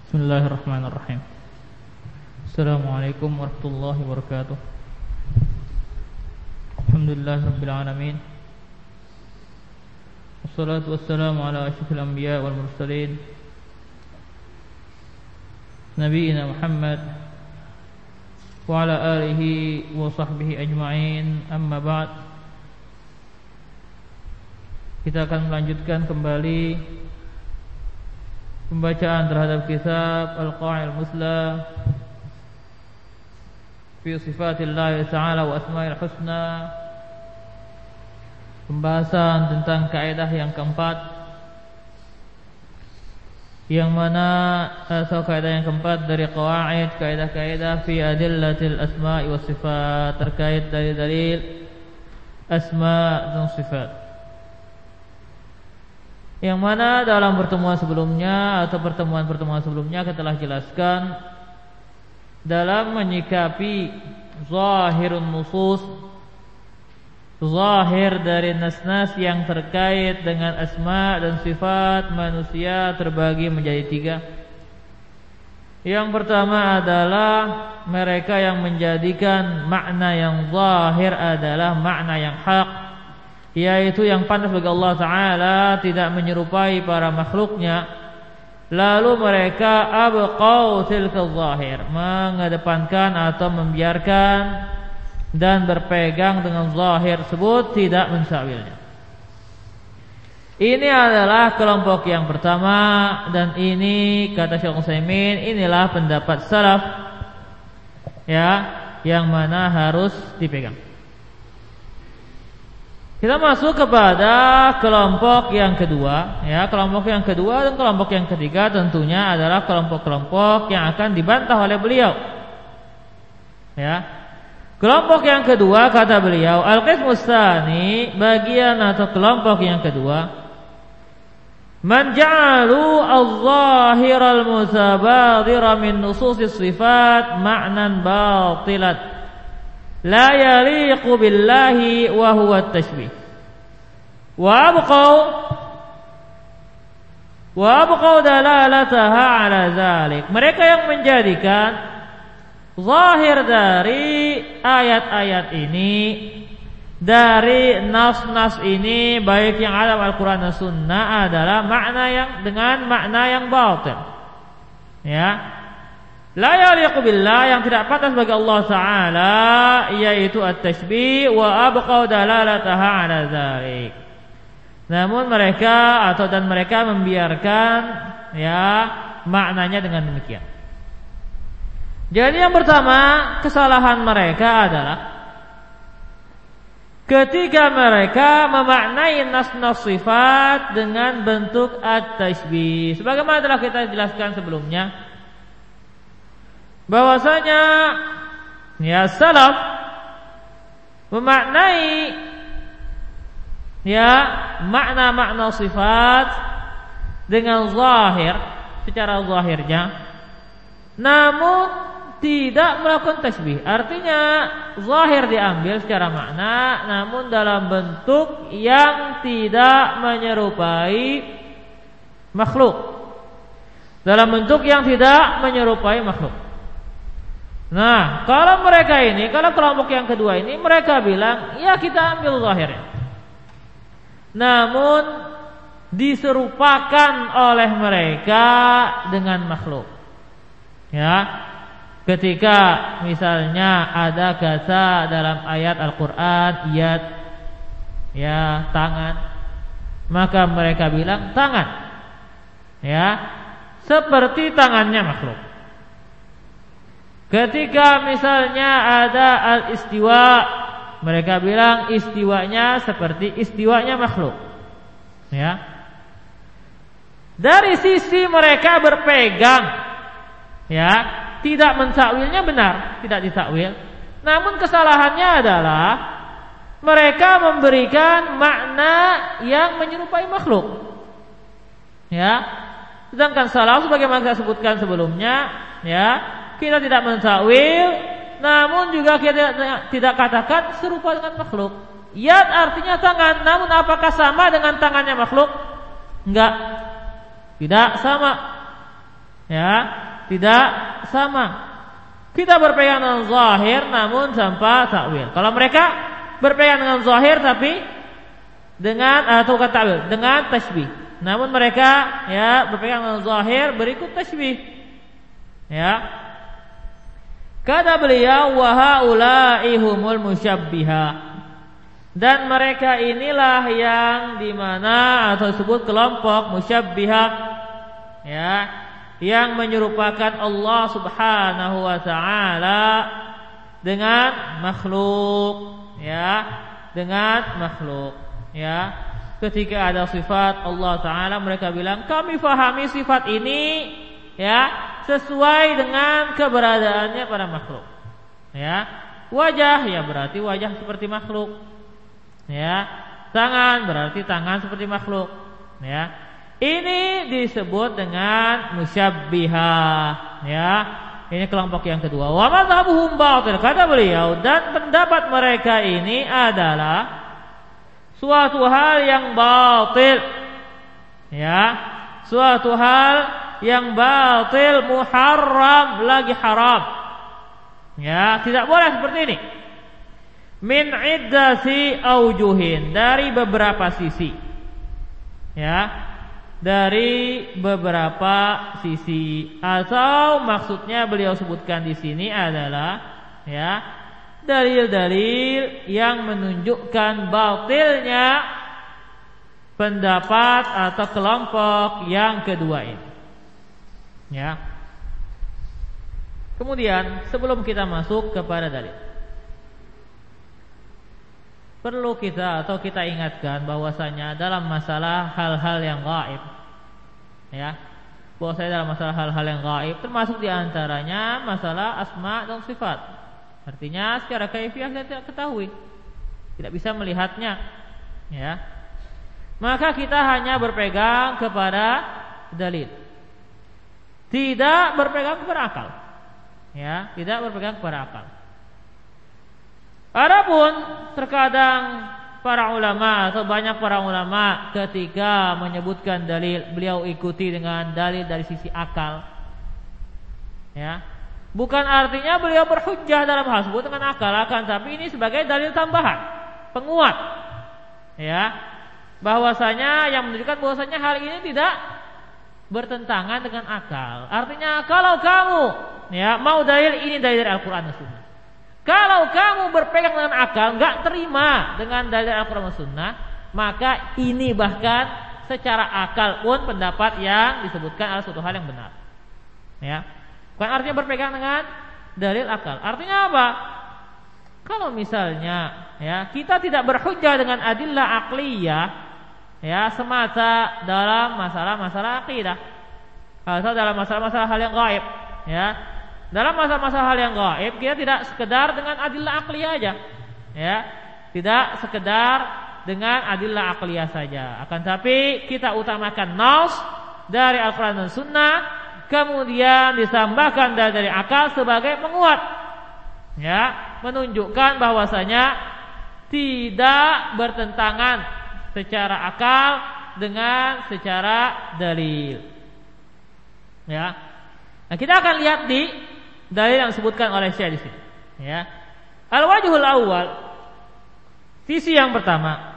Bismillahirrahmanirrahim. Assalamualaikum warahmatullahi wabarakatuh. Alhamdulillahirabbil alamin. Wassalatu wassalamu ala asyrafil anbiya wal mursalin nabiyina Muhammad wa ala alihi wa sahbihi ajma'in. Amma ba'd. Kita akan melanjutkan kembali pembacaan terhadap kitab Al-Qa'il Musla fi sifatillah ta'ala wa asma'il husna. Pembahasan tentang kaidah yang keempat, yang mana atau kaidah yang keempat dari qawaid, kaidah-kaidah fi adillatil asma'i was sifat, terkait dari dalil asma' dan sifat, yang mana dalam pertemuan sebelumnya atau pertemuan-pertemuan sebelumnya kita telah jelaskan dalam menyikapi zahirun nusus, zahir dari nas-nas yang terkait dengan asma dan sifat manusia terbagi menjadi tiga. Yang pertama adalah mereka yang menjadikan makna yang zahir adalah makna yang hak, yaitu yang pantas bagi Allah Ta'ala, tidak menyerupai para makhluknya. Lalu mereka abqau tilka zahir, mengedepankan atau membiarkan dan berpegang dengan zahir tersebut, tidak mensyawilnya. Ini adalah kelompok yang pertama, dan ini kata Syekh Utsaimin, inilah pendapat salaf ya, yang mana harus dipegang. Kita masuk kepada kelompok yang kedua, ya. Kelompok yang kedua dan kelompok yang ketiga tentunya adalah kelompok-kelompok yang akan dibantah oleh beliau. Ya. Kelompok yang kedua kata beliau, al-qismus tsani, bagian atau kelompok yang kedua, man ja'alu az-zahiral mutabadhira min nususis sifat ma'nan batilat la yaliqu billahi wa huwa at-tashbih wa abqaw dalalataha ala zalik. Mereka yang menjadikan zahir dari ayat-ayat ini, dari nas-nas ini, baik yang ada Al-Quran dan Sunnah, adalah makna yang dengan makna yang batin, ya, la yaliqu billah, yang tidak pantas bagi Allah Ta'ala, yaitu at-tashbih, wa abqaw dalalataha ala dzalik. Namun mereka mereka membiarkan ya maknanya dengan demikian. Jadi yang pertama, kesalahan mereka adalah ketika mereka memaknai nas-nas sifat dengan bentuk at-tashbih. Sebagaimana telah kita jelaskan sebelumnya, bahwasanya ya salaf memaknai ya makna-makna sifat dengan zahir, secara zahirnya, namun tidak melakukan tasbih. Artinya zahir diambil secara makna, namun dalam bentuk yang tidak menyerupai makhluk, dalam bentuk yang tidak menyerupai makhluk. Nah, kalau mereka ini, kalau kelompok yang kedua ini, mereka bilang, ya kita ambil zahirnya, namun diserupakan oleh mereka dengan makhluk. Ya, ketika misalnya ada kata dalam ayat Al-Quran, yad, ya tangan, maka mereka bilang tangan, ya, seperti tangannya makhluk. Ketika misalnya ada al-istiwa, mereka bilang istiwanya seperti istiwanya makhluk. Ya. Dari sisi mereka berpegang, ya, tidak mentakwilnya benar, tidak ditakwil. Namun kesalahannya adalah mereka memberikan makna yang menyerupai makhluk. Ya. Sedangkan salaf sebagaimana kita sebutkan sebelumnya, ya, kita tidak mentakwil, namun juga kita tidak katakan serupa dengan makhluk. Yad artinya tangan, namun apakah sama dengan tangannya makhluk? Enggak, tidak sama. Ya, tidak sama. Kita berpegang dengan zahir namun tanpa takwil. Kalau mereka berpegang dengan zahir tapi dengan atau kata takwil, dengan tasbih. Namun mereka ya berpegang dengan zahir berikut tasbih. Ya. Kata beliau wa haula'i humul musyabbiha. Dan mereka inilah yang dimana atau disebut kelompok musyabbiha, ya, yang menyerupakan Allah Subhanahu wa taala dengan makhluk, ya, dengan makhluk, ya. Ketika ada sifat Allah taala mereka bilang kami fahami sifat ini, ya, sesuai dengan keberadaannya pada makhluk. Ya. Wajah ya berarti wajah seperti makhluk. Ya, tangan berarti tangan seperti makhluk. Ya, ini disebut dengan musyabbiha. Ya, ini kelompok yang kedua. Wa mazhabuhum batil, kata beliau, dan pendapat mereka ini adalah suatu hal yang batil. Ya, suatu hal yang batil, muharram lagi haram. Ya, tidak boleh seperti ini. Min iddati aujuhin, dari beberapa sisi. Ya, dari beberapa sisi. Atau maksudnya beliau sebutkan di sini adalah ya, dalil-dalil yang menunjukkan batilnya pendapat atau kelompok yang kedua ini. Ya. Kemudian sebelum kita masuk kepada dalil, perlu kita atau kita ingatkan bahwasanya dalam masalah hal-hal yang gaib, ya, bahwasanya dalam masalah hal-hal yang gaib termasuk diantaranya masalah asma dan sifat. Artinya secara kaifiah kita tidak ketahui, tidak bisa melihatnya, ya. Maka kita hanya berpegang kepada dalil, tidak berpegang kepada akal, ya, tidak berpegang kepada akal. Adapun terkadang para ulama atau banyak para ulama ketika menyebutkan dalil, beliau ikuti dengan dalil dari sisi akal. Ya. Bukan artinya beliau berhujjah dalam hal tersebut dengan akal, akan tapi ini sebagai dalil tambahan, penguat. Ya. Bahwasanya yang menunjukkan bahwasanya hal ini tidak bertentangan dengan akal. Artinya kalau kamu ya mau dalil, ini dalil dari Al-Qur'an dan Sunnah. Kalau kamu berpegang dengan akal, enggak terima dengan dalil Al-Qur'an dan Sunnah, maka ini bahkan secara akal pun pendapat yang disebutkan adalah suatu hal yang benar. Ya. Bukan artinya berpegang dengan dalil akal. Artinya apa? Kalau misalnya ya, kita tidak berhujjah dengan adillah aqliyah, ya, semata dalam masalah-masalah akidah, atau dalam masalah-masalah hal yang gaib, ya. Dalam masalah-masalah hal yang gaib kita tidak sekedar dengan adillah aqliyah aja, ya, tidak sekedar dengan adillah aqliyah saja. Akan tapi kita utamakan nas dari Al-Quran dan Sunnah, kemudian ditambahkan dari akal sebagai penguat, ya, menunjukkan bahwasanya tidak bertentangan secara akal dengan secara dalil. Ya. Nah, kita akan lihat di dalil yang disebutkan oleh Syekh di sini. Ya. Al-wajhul awwal, sisi yang pertama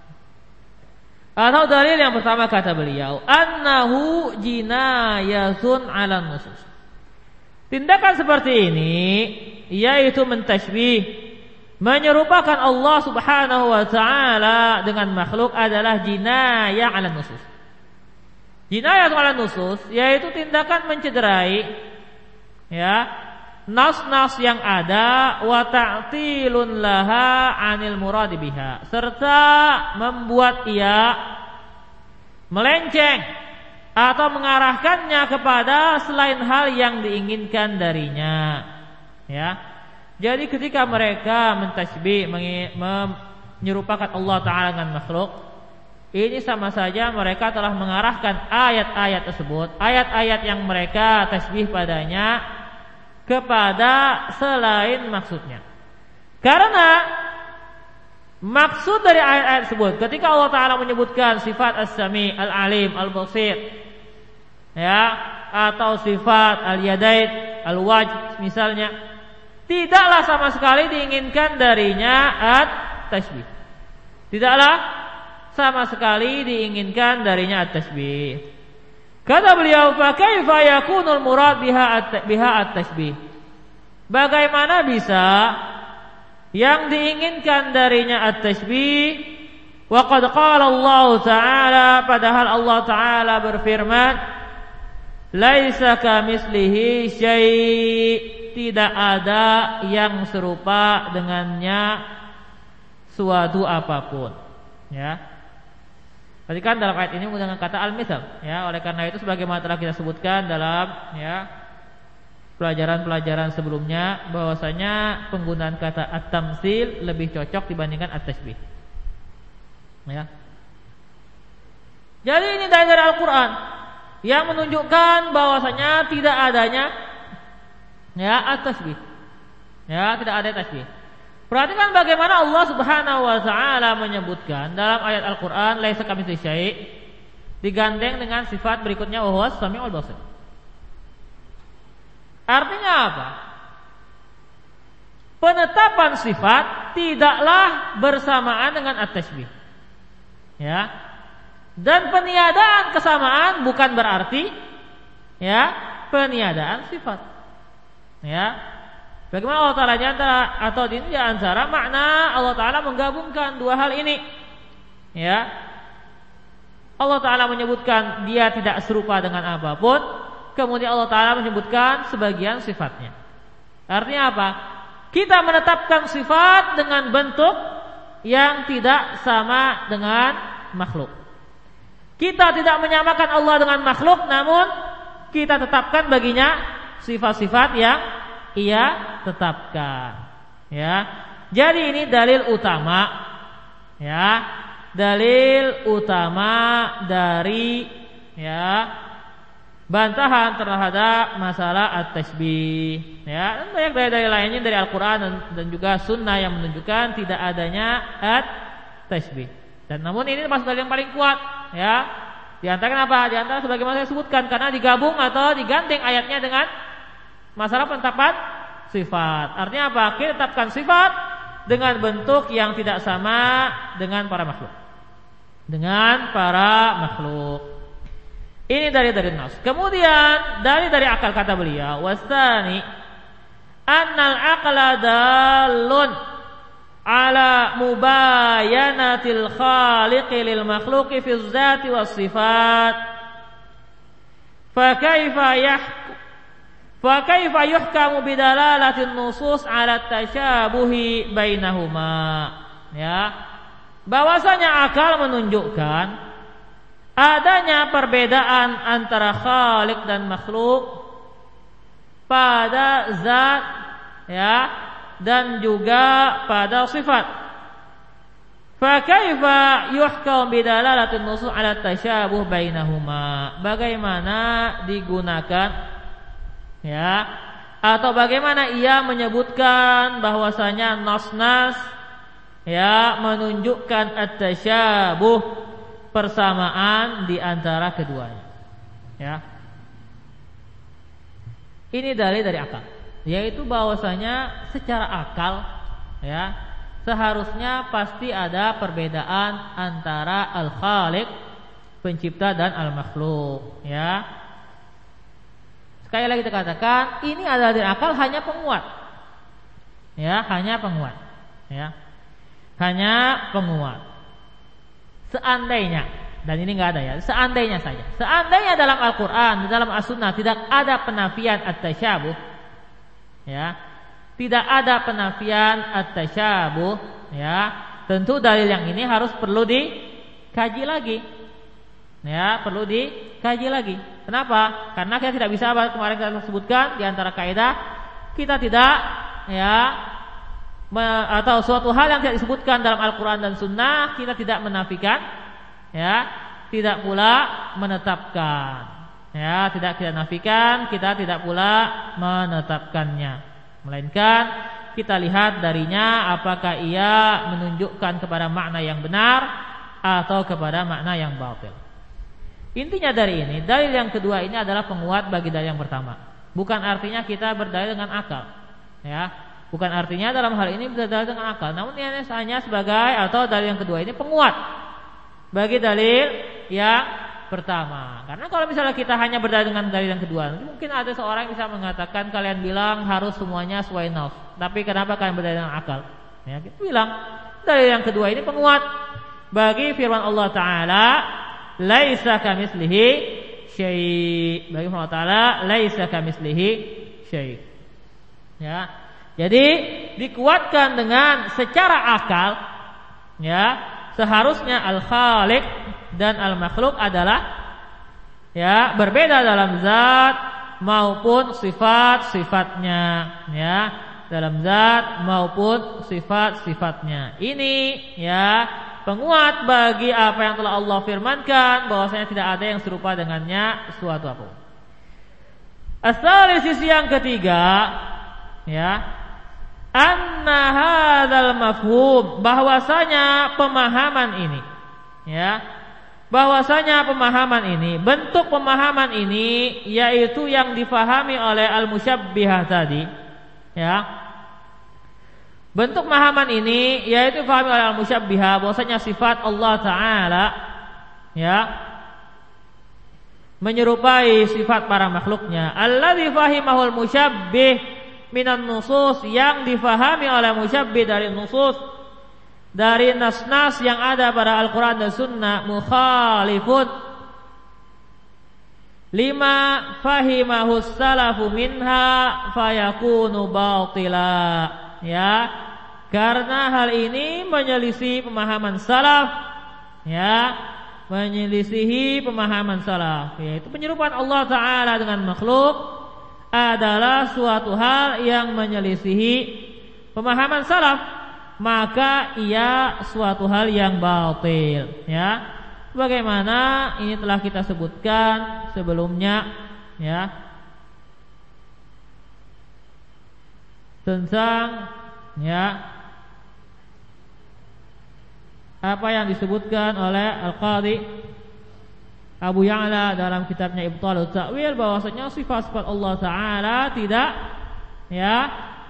atau dalil yang pertama kata beliau, annahu jinayatun 'alan nusus. Tindakan seperti ini yaitu mentashbih, menyerupakan Allah Subhanahu wa taala dengan makhluk adalah jinayah 'alan nusus. Jinayah 'alan nusus yaitu tindakan mencederai, ya, nas-nas yang ada, wa ta'tilun laha 'anil murad biha, serta membuat ia melenceng atau mengarahkannya kepada selain hal yang diinginkan darinya. Ya. Jadi ketika mereka mentasbih, menyerupakan Allah Ta'ala dengan makhluk, ini sama saja mereka telah mengarahkan ayat-ayat tersebut, ayat-ayat yang mereka tasbih padanya, kepada selain maksudnya. Karena maksud dari ayat-ayat tersebut, ketika Allah Ta'ala menyebutkan sifat As-Sami, Al-Alim, Al-Basir, ya, atau sifat al-yadain, al-wajh misalnya, tidaklah sama sekali diinginkan darinya at-tasbih. Tidaklah sama sekali diinginkan darinya at-tasbih. Kata beliau, fa kaifa yakunul murad biha at-tasbih? Bagaimana bisa yang diinginkan darinya at-tasbih? Wa qad qala Allah Ta'ala, padahal Allah Ta'ala berfirman, laisa kamitslihi syai', tidak ada yang serupa dengannya suatu apapun. Ya. Perhatikan dalam ayat ini menggunakan kata al-mitsal, ya. Oleh karena itu sebagaimana telah kita sebutkan dalam pelajaran-pelajaran sebelumnya, bahwasanya penggunaan kata at-tamtsil lebih cocok dibandingkan at-tasbih. Ya. Jadi ini dari Al-Qur'an yang menunjukkan bahwasanya tidak adanya at-tasbih. Ya, tidak ada tasbih. Perhatikan bagaimana Allah Subhanahu wa taala menyebutkan dalam ayat Al-Qur'an laisa kamitslihi syai', digandeng dengan sifat berikutnya wa huwas samiul basir. Artinya apa? Penetapan sifat tidaklah bersamaan dengan at-tasbih. Ya. Dan peniadaan kesamaan bukan berarti peniadaan sifat. Ya. Bagaimana Allah Ta'ala atau di antara makna Allah Ta'ala menggabungkan dua hal ini. Ya. Allah Ta'ala menyebutkan dia tidak serupa dengan apapun, kemudian Allah Ta'ala menyebutkan sebagian sifatnya. Artinya apa? Kita menetapkan sifat dengan bentuk yang tidak sama dengan makhluk. Kita tidak menyamakan Allah dengan makhluk, namun kita tetapkan baginya sifat-sifat yang Ia tetapkan. Ya. Jadi ini dalil utama, dalil utama dari bantahan terhadap masalah at-tasbih. Ya, dan banyak dalil lainnya dari Al-Qur'an dan juga sunnah yang menunjukkan tidak adanya at-tasbih. Dan namun ini masuk dalil yang paling kuat, ya. Di antara kenapa? Di antara sebagaimana saya sebutkan, karena digabung atau digandeng ayatnya dengan masalah penetapan sifat. Artinya apa? Kita tetapkan sifat dengan bentuk yang tidak sama dengan para makhluk. Ini dari nas. Kemudian dari akal kata beliau, wastani annal aqla dalun ala mubayanatil khaliqi lil makhluqi fi dzati was sifat. Fa kaifa yuhkamu bidalalatin nusus ala tasyabuhi bainahuma. Ya. Bahwasanya akal menunjukkan adanya perbedaan antara khaliq dan makhluk pada zat, dan juga pada sifat. Fa kaifa yuhkamu bidalalatin nusus ala tasyabuh bainahuma. Bagaimana digunakan atau bagaimana ia menyebutkan bahwasanya nas-nas menunjukkan at-tasyabuh, persamaan di antara keduanya. Ini dari akal, yaitu bahwasanya secara akal seharusnya pasti ada perbedaan antara al-khaliq, pencipta, dan al-makhluk. Sekali lagi kita katakan, ini adalah dari akal hanya penguat. Hanya penguat. Seandainya, dan ini enggak ada seandainya saja. Seandainya dalam Al-Qur'an, dalam As-Sunnah tidak ada penafian at-tasyabuh. Tidak ada penafian at-tasyabuh, tentu dalil yang ini perlu dikaji lagi. Perlu dikaji lagi. Kenapa? Karena kita tidak bisa, kemarin kita sebutkan di antara kaidah, kita tidak atau suatu hal yang tidak disebutkan dalam Al-Qur'an dan Sunnah kita tidak menafikan, tidak pula menetapkan. Tidak kita nafikan, kita tidak pula menetapkannya. Melainkan kita lihat darinya apakah ia menunjukkan kepada makna yang benar atau kepada makna yang batil. Intinya dari ini, dalil yang kedua ini adalah penguat bagi dalil yang pertama. Bukan artinya kita berdalil dengan akal, ya. Bukan artinya dalam hal ini berdalil dengan akal. Namun ini hanya sebagai atau dalil yang kedua ini penguat bagi dalil yang pertama. Karena kalau misalnya kita hanya berdalil dengan dalil yang kedua, mungkin ada seorang yang bisa mengatakan kalian bilang harus semuanya sesuai nas. Tapi kenapa kalian berdalil dengan akal? Ya, kita bilang dalil yang kedua ini penguat bagi firman Allah Ta'ala, laisa kamitslihi syai'. Bagi Allah Ta'ala, laisa kamitslihi syai'. Ya. Jadi dikuatkan dengan secara akal, ya. Seharusnya al-khaliq dan al-makhluk adalah ya berbeda dalam zat maupun sifat-sifatnya, ya. Dalam zat maupun sifat-sifatnya. Ini ya penguat bagi apa yang telah Allah firmankan bahwasanya tidak ada yang serupa dengannya suatu apa. Asal sisi yang ketiga, ya, anna hadzal mafhum, bahwasanya pemahaman ini, ya, bahwasanya pemahaman ini, bentuk pemahaman ini yaitu yang difahami oleh al-musyabbihah tadi, ya. Bentuk pemahaman ini yaitu difahami oleh al-musyabbihah bahwasanya sifat Allah Ta'ala, ya, menyerupai sifat para makhluknya. Alladzi fahimahul musyabbih minan nusus, yang difahami oleh musyabbih dari nusus, dari nas-nas yang ada pada Al-Quran dan Sunnah, mukhalifun lima fahimahus salafu minha fayakunu batila, ya, karena hal ini menyelisih pemahaman salaf, ya, menyelisihi pemahaman salaf, yaitu penyerupaan Allah Ta'ala dengan makhluk adalah suatu hal yang menyelisihi pemahaman salaf, maka ia suatu hal yang batil, ya. Bagaimana ini telah kita sebutkan sebelumnya, ya, tentang, ya, apa yang disebutkan oleh Al-Qadhi Abu Ya'la dalam kitabnya Ibtalul Ta'wil, bahwasanya sifat-sifat Allah Ta'ala tidak, ya,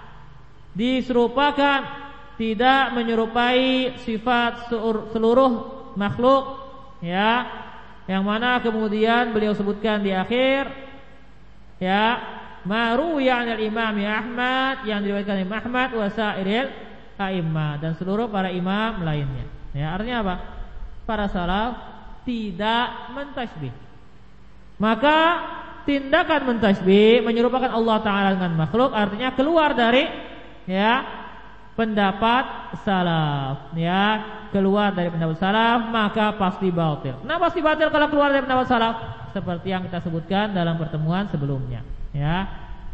diserupakan, tidak menyerupai sifat seluruh makhluk, ya, yang mana kemudian beliau sebutkan di akhir, ya, maruwiya 'anil Imam Ahmad, yang diriwayatkan Imam Ahmad wa sa'iril a'immah, dan seluruh para imam lainnya. Ya, artinya apa? Para salaf tidak mentasbih. Maka tindakan mentasbih menyerupakan Allah Ta'ala dengan makhluk artinya keluar dari, ya, pendapat salaf, ya, keluar dari pendapat salaf, maka pasti batil. Kenapa pasti batil kalau keluar dari pendapat salaf? Seperti yang kita sebutkan dalam pertemuan sebelumnya, ya.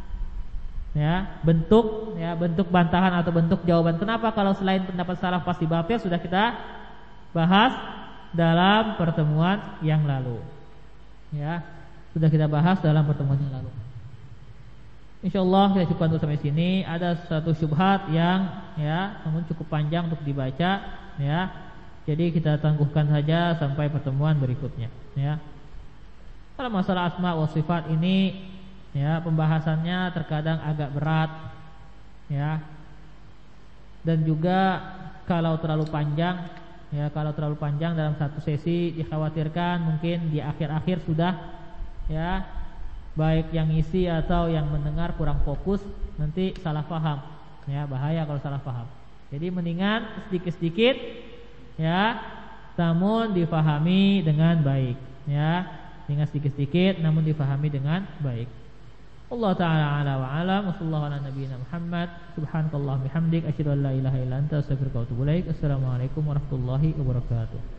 Ya, bentuk bantahan atau bentuk jawaban kenapa kalau selain pendapat salaf pasti batil sudah kita bahas dalam pertemuan yang lalu. Ya, sudah kita bahas dalam pertemuan yang lalu. Insyaallah kita cukupkan untuk sampai sini. Ada satu syubhat yang, ya, namun cukup panjang untuk dibaca, ya. Jadi kita tangguhkan saja sampai pertemuan berikutnya, ya. Kalau masalah asma wa sifat ini, ya, pembahasannya terkadang agak berat, ya. Dan juga kalau terlalu panjang, ya, kalau terlalu panjang dalam satu sesi dikhawatirkan mungkin di akhir-akhir sudah, ya, baik yang isi atau yang mendengar kurang fokus, nanti salah paham, ya, bahaya kalau salah paham. Jadi mendingan sedikit-sedikit, ya, namun difahami dengan baik, ya, dengan sedikit-sedikit namun difahami dengan baik. Allah Ta'ala ala wa alam wa sallallahu ala nabiyyina Muhammad subhanakallah bihamdik asyhadu an la ilaha illa anta astaghfiruka wa atubu ilaik. Assalamualaikum warahmatullahi wabarakatuh.